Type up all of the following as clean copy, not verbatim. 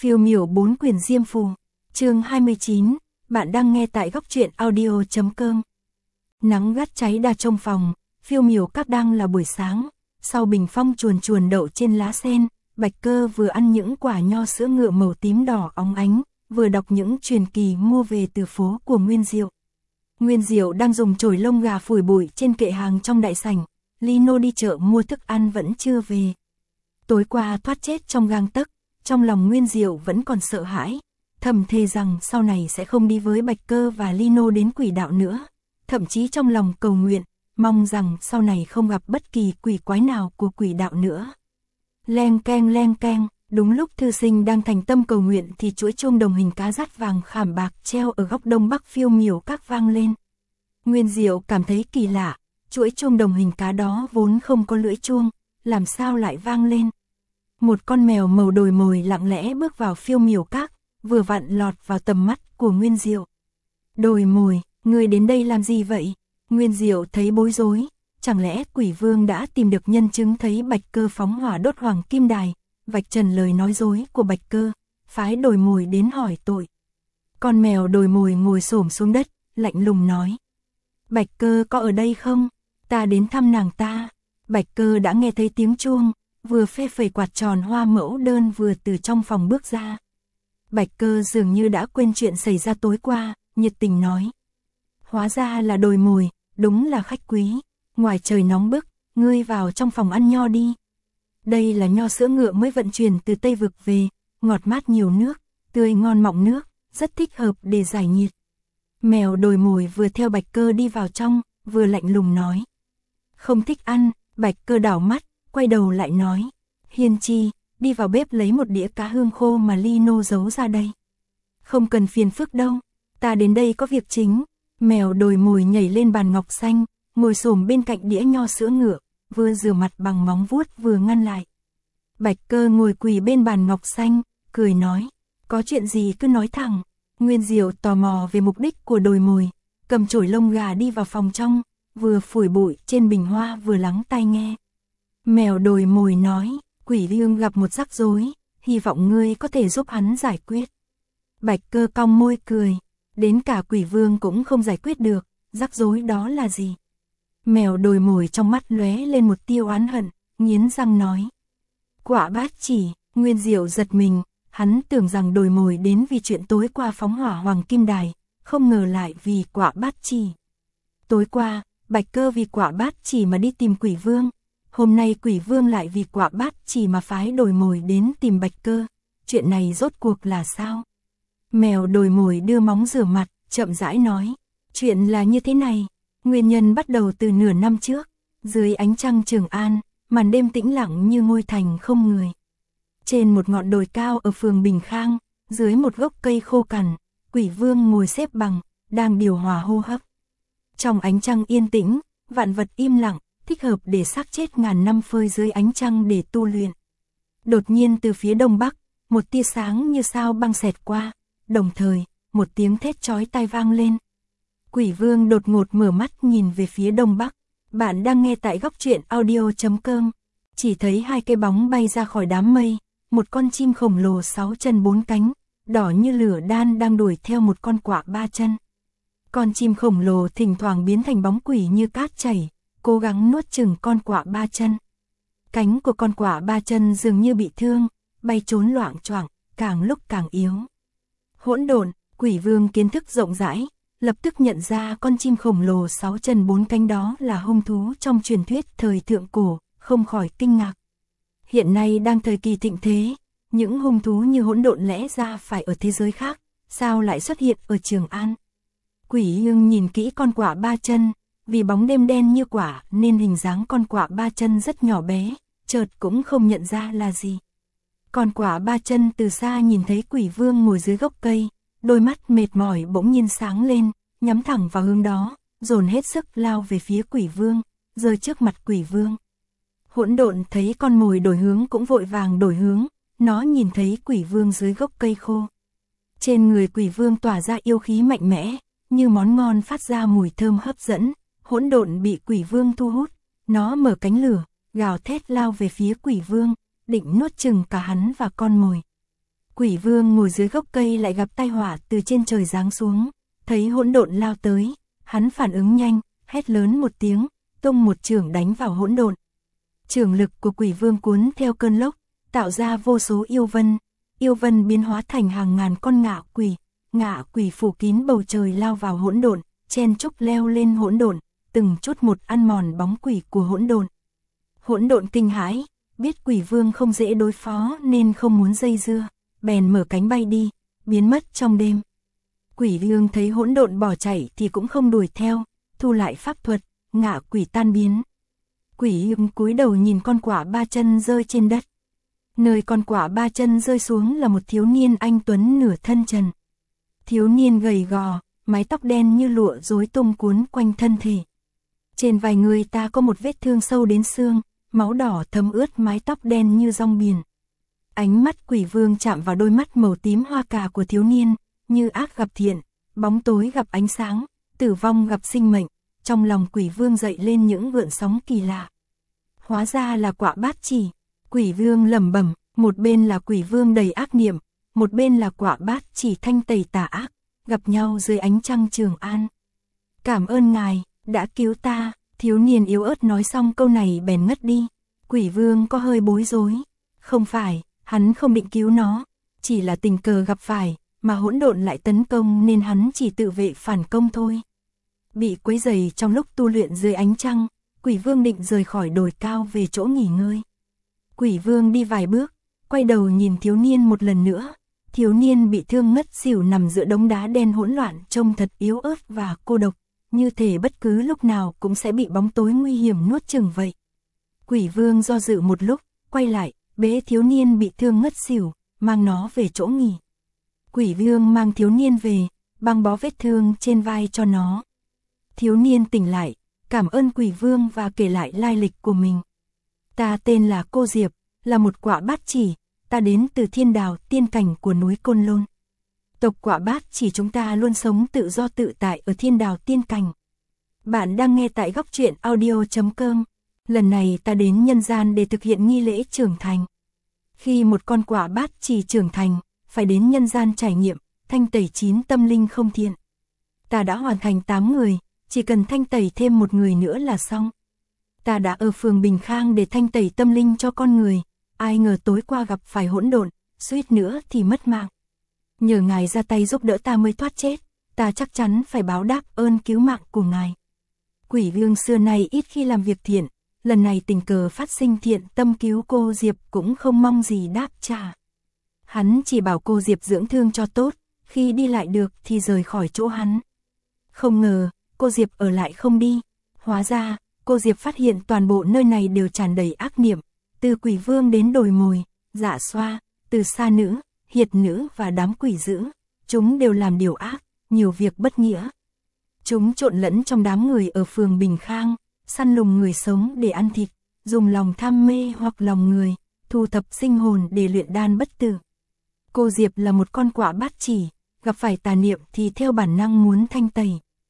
Phiêu miểu 4 quyển diêm phù. Chương 29, bạn đang nghe tại góc truyện audio.com. Nắng gắt cháy đa trong phòng, phiêu miểu các đang là buổi sáng, sau bình phong chuồn chuồn đậu trên lá sen, Bạch Cơ vừa ăn những quả nho sữa ngựa màu tím đỏ óng ánh, vừa đọc những truyền kỳ mua về từ phố của Nguyên Diệu. Nguyên Diệu đang dùng chổi lông gà phủi bụi trên kệ hàng trong đại sảnh, Lino đi chợ mua thức ăn vẫn chưa về. Tối qua thoát chết trong gang tấc, trong lòng Nguyên Diệu vẫn còn sợ hãi, thầm thề rằng sau này sẽ không đi với Bạch Cơ và Lino đến quỷ đạo nữa, thậm chí trong lòng cầu nguyện, mong rằng sau này không gặp bất kỳ quỷ quái nào của quỷ đạo nữa. Leng keng, đúng lúc thư sinh đang thành tâm cầu nguyện thì chuỗi chuông đồng hình cá dát vàng khảm bạc treo ở góc đông bắc phiêu miểu các vang lên. Nguyên Diệu cảm thấy kỳ lạ, chuỗi chuông đồng hình cá đó vốn không có lưỡi chuông, làm sao lại vang lên. Một con mèo màu đồi mồi lặng lẽ bước vào phiêu miểu các, vừa vặn lọt vào tầm mắt của Nguyên Diệu. Đồi mồi, ngươi đến đây làm gì vậy? Nguyên Diệu thấy bối rối, chẳng lẽ quỷ vương đã tìm được nhân chứng thấy Bạch Cơ phóng hỏa đốt hoàng kim đài, vạch trần lời nói dối của Bạch Cơ, phái đồi mồi đến hỏi tội. Con mèo đồi mồi ngồi xổm xuống đất, lạnh lùng nói. Bạch Cơ có ở đây không? Ta đến thăm nàng ta. Bạch Cơ đã nghe thấy tiếng chuông, vừa phe phẩy quạt tròn hoa mẫu đơn vừa từ trong phòng bước ra. Bạch Cơ dường như đã quên chuyện xảy ra tối qua, nhiệt tình nói. Hóa ra là đồi mồi, đúng là khách quý, ngoài trời nóng bức, ngươi vào trong phòng ăn nho đi. Đây là nho sữa ngựa mới vận chuyển từ Tây Vực về, ngọt mát nhiều nước, tươi ngon mọng nước, rất thích hợp để giải nhiệt. Mèo đồi mồi vừa theo Bạch Cơ đi vào trong, vừa lạnh lùng nói. Không thích ăn. Bạch Cơ đảo mắt, quay đầu lại nói. Hiên Chi, đi vào bếp lấy một đĩa cá hương khô mà Lino giấu ra đây. Không cần phiền phức đâu, ta đến đây có việc chính. Mèo đồi mồi nhảy lên bàn ngọc xanh, ngồi xổm bên cạnh đĩa nho sữa ngựa, vừa rửa mặt bằng móng vuốt vừa ngăn lại. Bạch Cơ ngồi quỳ bên bàn ngọc xanh, cười nói. Có chuyện gì cứ nói thẳng. Nguyên Diệu tò mò về mục đích của đồi mồi, cầm chổi lông gà đi vào phòng trong, vừa phủi bụi trên bình hoa vừa lắng tai nghe. Mèo đồi mồi nói, quỷ vương gặp một rắc rối, hy vọng ngươi có thể giúp hắn giải quyết. Bạch Cơ cong môi cười, đến cả quỷ vương cũng không giải quyết được, rắc rối đó là gì? Mèo đồi mồi trong mắt lóe lên một tia oán hận, nghiến răng nói. Quả bát chỉ. Nguyên Diệu giật mình, hắn tưởng rằng đồi mồi đến vì chuyện tối qua phóng hỏa hoàng kim đài, không ngờ lại vì quả bát chỉ. Tối qua, Bạch Cơ vì quả bát chỉ mà đi tìm quỷ vương, hôm nay quỷ vương lại vì quả bát chỉ mà phái đồi mồi đến tìm Bạch Cơ, chuyện này rốt cuộc là sao? Mèo đồi mồi đưa móng rửa mặt, chậm rãi nói, chuyện là như thế này, nguyên nhân bắt đầu từ nửa năm trước, dưới ánh trăng Trường An, màn đêm tĩnh lặng như ngôi thành không người. Trên một ngọn đồi cao ở phường Bình Khang, dưới một gốc cây khô cằn, quỷ vương ngồi xếp bằng, đang điều hòa hô hấp. Trong ánh trăng yên tĩnh, vạn vật im lặng, thích hợp để xác chết ngàn năm phơi dưới ánh trăng để tu luyện. Đột nhiên từ phía đông bắc, một tia sáng như sao băng xẹt qua, đồng thời, một tiếng thét chói tai vang lên. Quỷ vương đột ngột mở mắt nhìn về phía đông bắc. Bạn đang nghe tại góc truyện audio.com. Chỉ thấy hai cái bóng bay ra khỏi đám mây, một con chim khổng lồ 6 chân 4 cánh, đỏ như lửa đan đang đuổi theo một con quạ 3 chân. Con chim khổng lồ thỉnh thoảng biến thành bóng quỷ như cát chảy, cố gắng nuốt chửng con quạ 3 chân. Cánh của con quạ 3 chân dường như bị thương, bay trốn loạng choạng, càng lúc càng yếu. Hỗn độn, quỷ vương kiến thức rộng rãi, lập tức nhận ra con chim khổng lồ 6 chân 4 cánh đó là hung thú trong truyền thuyết thời thượng cổ, không khỏi kinh ngạc. Hiện nay đang thời kỳ thịnh thế, những hung thú như hỗn độn lẽ ra phải ở thế giới khác, sao lại xuất hiện ở Trường An? Quỷ vương nhìn kỹ con quạ 3 chân, vì bóng đêm đen như quả nên hình dáng con quạ 3 chân rất nhỏ bé, chợt cũng không nhận ra là gì. Con quạ 3 chân từ xa nhìn thấy quỷ vương ngồi dưới gốc cây, đôi mắt mệt mỏi bỗng nhiên sáng lên, nhắm thẳng vào hướng đó, dồn hết sức lao về phía quỷ vương, rơi trước mặt quỷ vương. Hỗn độn thấy con mồi đổi hướng cũng vội vàng đổi hướng, nó nhìn thấy quỷ vương dưới gốc cây khô. Trên người quỷ vương tỏa ra yêu khí mạnh mẽ, như món ngon phát ra mùi thơm hấp dẫn, hỗn độn bị quỷ vương thu hút, nó mở cánh lửa, gào thét lao về phía quỷ vương, định nuốt chửng cả hắn và con mồi. Quỷ vương ngồi dưới gốc cây lại gặp tai họa từ trên trời giáng xuống, thấy hỗn độn lao tới, hắn phản ứng nhanh, hét lớn một tiếng, tung một chưởng đánh vào hỗn độn. Chưởng lực của quỷ vương cuốn theo cơn lốc, tạo ra vô số yêu vân biến hóa thành hàng ngàn con ngạ quỷ phủ kín bầu trời lao vào hỗn độn, chen chúc leo lên hỗn độn, từng chút một ăn mòn bóng quỷ của hỗn độn. Hỗn độn kinh hãi, biết quỷ vương không dễ đối phó nên không muốn dây dưa, bèn mở cánh bay đi, biến mất trong đêm. Quỷ vương thấy hỗn độn bỏ chạy thì cũng không đuổi theo, thu lại pháp thuật, ngạ quỷ tan biến. Quỷ vương cúi đầu nhìn con quạ ba chân rơi trên đất. Nơi con quạ ba chân rơi xuống là một thiếu niên anh tuấn nửa thân trần. Thiếu niên gầy gò, mái tóc đen như lụa rối tung cuốn quanh thân thể. Trên vai người ta có một vết thương sâu đến xương, máu đỏ thấm ướt mái tóc đen như rong biển. Ánh mắt quỷ vương chạm vào đôi mắt màu tím hoa cà của thiếu niên, như ác gặp thiện, bóng tối gặp ánh sáng, tử vong gặp sinh mệnh, trong lòng quỷ vương dậy lên những gợn sóng kỳ lạ. Hóa ra là quạ bát chỉ, quỷ vương lẩm bẩm, một bên là quỷ vương đầy ác niệm, một bên là quạ bát chỉ thanh tẩy tà ác, gặp nhau dưới ánh trăng Trường An. Cảm ơn ngài, đã cứu ta, thiếu niên yếu ớt nói xong câu này bèn ngất đi. Quỷ vương có hơi bối rối, không phải, hắn không định cứu nó, chỉ là tình cờ gặp phải, mà hỗn độn lại tấn công nên hắn chỉ tự vệ phản công thôi. Bị quấy rầy trong lúc tu luyện dưới ánh trăng, quỷ vương định rời khỏi đồi cao về chỗ nghỉ ngơi. Quỷ vương đi vài bước, quay đầu nhìn thiếu niên một lần nữa. Thiếu niên bị thương ngất xỉu nằm giữa đống đá đen hỗn loạn, trông thật yếu ớt và cô độc, như thể bất cứ lúc nào cũng sẽ bị bóng tối nguy hiểm nuốt chửng vậy. Quỷ vương do dự một lúc, quay lại, bế thiếu niên bị thương ngất xỉu, mang nó về chỗ nghỉ. Quỷ vương mang thiếu niên về, băng bó vết thương trên vai cho nó. Thiếu niên tỉnh lại, cảm ơn quỷ vương và kể lại lai lịch của mình. Ta tên là Cô Diệp, là một quạ bát chỉ, ta đến từ thiên đào tiên cảnh của núi Côn Lôn. Tộc quạ bát chỉ chúng ta luôn sống tự do tự tại ở thiên đào tiên cảnh. Bạn đang nghe tại góc truyện audio.com. Lần này ta đến nhân gian để thực hiện nghi lễ trưởng thành. Khi một con quạ bát chỉ trưởng thành, phải đến nhân gian trải nghiệm, thanh tẩy 9 tâm linh không thiện. Ta đã hoàn thành 8 người, chỉ cần thanh tẩy thêm một người nữa là xong. Ta đã ở phường Bình Khang để thanh tẩy tâm linh cho con người, ai ngờ tối qua gặp phải hỗn độn, suýt nữa thì mất mạng. Nhờ ngài ra tay giúp đỡ ta mới thoát chết, ta chắc chắn phải báo đáp ơn cứu mạng của ngài. Quỷ vương xưa nay ít khi làm việc thiện, lần này tình cờ phát sinh thiện tâm cứu cô Diệp cũng không mong gì đáp trả. Hắn chỉ bảo cô Diệp dưỡng thương cho tốt, khi đi lại được thì rời khỏi chỗ hắn. Không ngờ, cô Diệp ở lại không đi. Hóa ra, cô Diệp phát hiện toàn bộ nơi này đều tràn đầy ác niệm, từ quỷ vương đến đồi mồi, dạ xoa, từ sa nữ, hiệt nữ và đám quỷ dữ, chúng đều làm điều ác, nhiều việc bất nghĩa. Chúng trộn lẫn trong đám người ở phường Bình Khang, săn lùng người sống để ăn thịt, dùng lòng tham mê hoặc lòng người, thu thập sinh hồn để luyện đan bất tử. Cô Diệp là một con quạ bát chỉ, gặp phải tà niệm thì theo bản năng muốn thanh tẩy.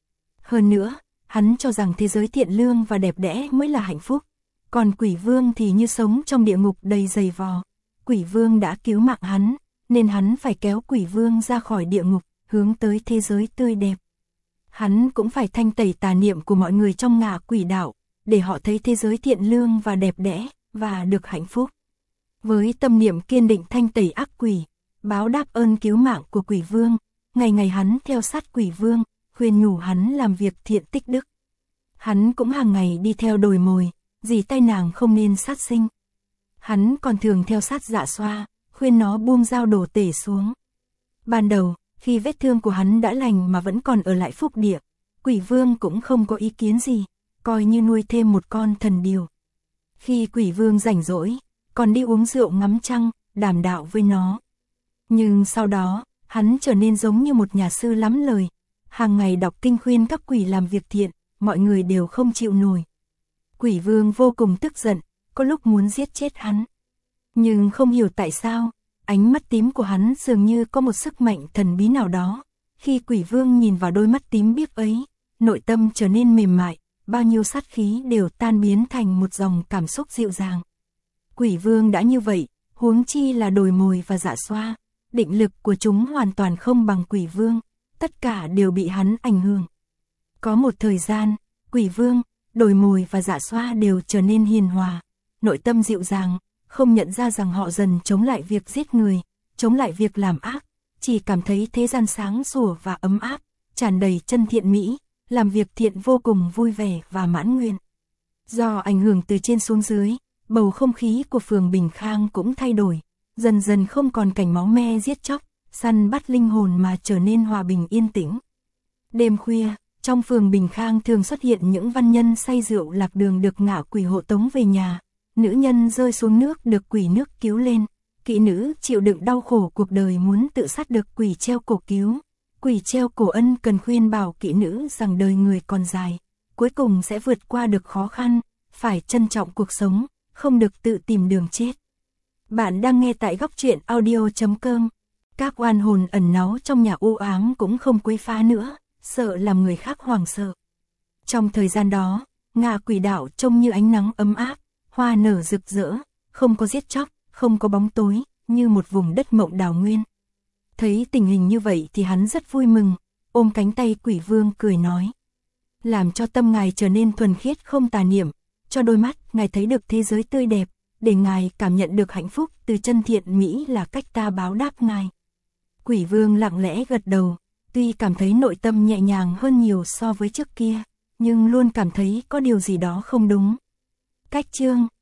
Hơn nữa, hắn cho rằng thế giới thiện lương và đẹp đẽ mới là hạnh phúc, còn quỷ vương thì như sống trong địa ngục đầy dày vò. Quỷ vương đã cứu mạng hắn, nên hắn phải kéo quỷ vương ra khỏi địa ngục, hướng tới thế giới tươi đẹp. Hắn cũng phải thanh tẩy tà niệm của mọi người trong ngạ quỷ đạo, để họ thấy thế giới thiện lương và đẹp đẽ, và được hạnh phúc. Với tâm niệm kiên định thanh tẩy ác quỷ, báo đáp ơn cứu mạng của quỷ vương, ngày ngày hắn theo sát quỷ vương, khuyên nhủ hắn làm việc thiện tích đức. Hắn cũng hàng ngày đi theo đồi mồi, dì tay nàng không nên sát sinh. Hắn còn thường theo sát dạ xoa, khuyên nó buông dao đổ tể xuống. Ban đầu, khi vết thương của hắn đã lành mà vẫn còn ở lại phúc địa, quỷ vương cũng không có ý kiến gì, coi như nuôi thêm một con thần điều. Khi quỷ vương rảnh rỗi, còn đi uống rượu ngắm trăng, đàm đạo với nó. Nhưng sau đó, hắn trở nên giống như một nhà sư lắm lời, hàng ngày đọc kinh khuyên các quỷ làm việc thiện, mọi người đều không chịu nổi. Quỷ vương vô cùng tức giận, có lúc muốn giết chết hắn. Nhưng không hiểu tại sao, ánh mắt tím của hắn dường như có một sức mạnh thần bí nào đó. Khi quỷ vương nhìn vào đôi mắt tím biếc ấy, nội tâm trở nên mềm mại, bao nhiêu sát khí đều tan biến thành một dòng cảm xúc dịu dàng. Quỷ vương đã như vậy, huống chi là đồi mồi và dạ xoa. định lực của chúng hoàn toàn không bằng quỷ vương, tất cả đều bị hắn ảnh hưởng. Có một thời gian, quỷ vương, đồi mồi và dạ xoa đều trở nên hiền hòa, nội tâm dịu dàng, không nhận ra rằng họ dần chống lại việc giết người, chống lại việc làm ác, chỉ cảm thấy thế gian sáng sủa và ấm áp, tràn đầy chân thiện mỹ, làm việc thiện vô cùng vui vẻ và mãn nguyện. Do ảnh hưởng từ trên xuống dưới, bầu không khí của phường Bình Khang cũng thay đổi, dần dần không còn cảnh máu me giết chóc, săn bắt linh hồn mà trở nên hòa bình yên tĩnh. Đêm khuya, trong phường Bình Khang thường xuất hiện những văn nhân say rượu lạc đường được ngạ quỷ hộ tống về nhà, nữ nhân rơi xuống nước được quỷ nước cứu lên, kỹ nữ chịu đựng đau khổ cuộc đời muốn tự sát được quỷ treo cổ cứu. Quỷ treo cổ ân cần khuyên bảo kỹ nữ rằng đời người còn dài, cuối cùng sẽ vượt qua được khó khăn, phải trân trọng cuộc sống, không được tự tìm đường chết. Bạn đang nghe tại góc truyện audio.com. Các oan hồn ẩn náu trong nhà u ám cũng không quấy phá nữa, sợ làm người khác hoảng sợ. Trong thời gian đó, ngạ quỷ đạo trông như ánh nắng ấm áp, hoa nở rực rỡ, không có giết chóc, không có bóng tối, như một vùng đất mộng đào nguyên. Thấy tình hình như vậy thì hắn rất vui mừng, ôm cánh tay quỷ vương cười nói. Làm cho tâm ngài trở nên thuần khiết không tà niệm, cho đôi mắt ngài thấy được thế giới tươi đẹp, để ngài cảm nhận được hạnh phúc từ chân thiện mỹ là cách ta báo đáp ngài. Quỷ vương lặng lẽ gật đầu, tuy cảm thấy nội tâm nhẹ nhàng hơn nhiều so với trước kia, nhưng luôn cảm thấy có điều gì đó không đúng. Cách chương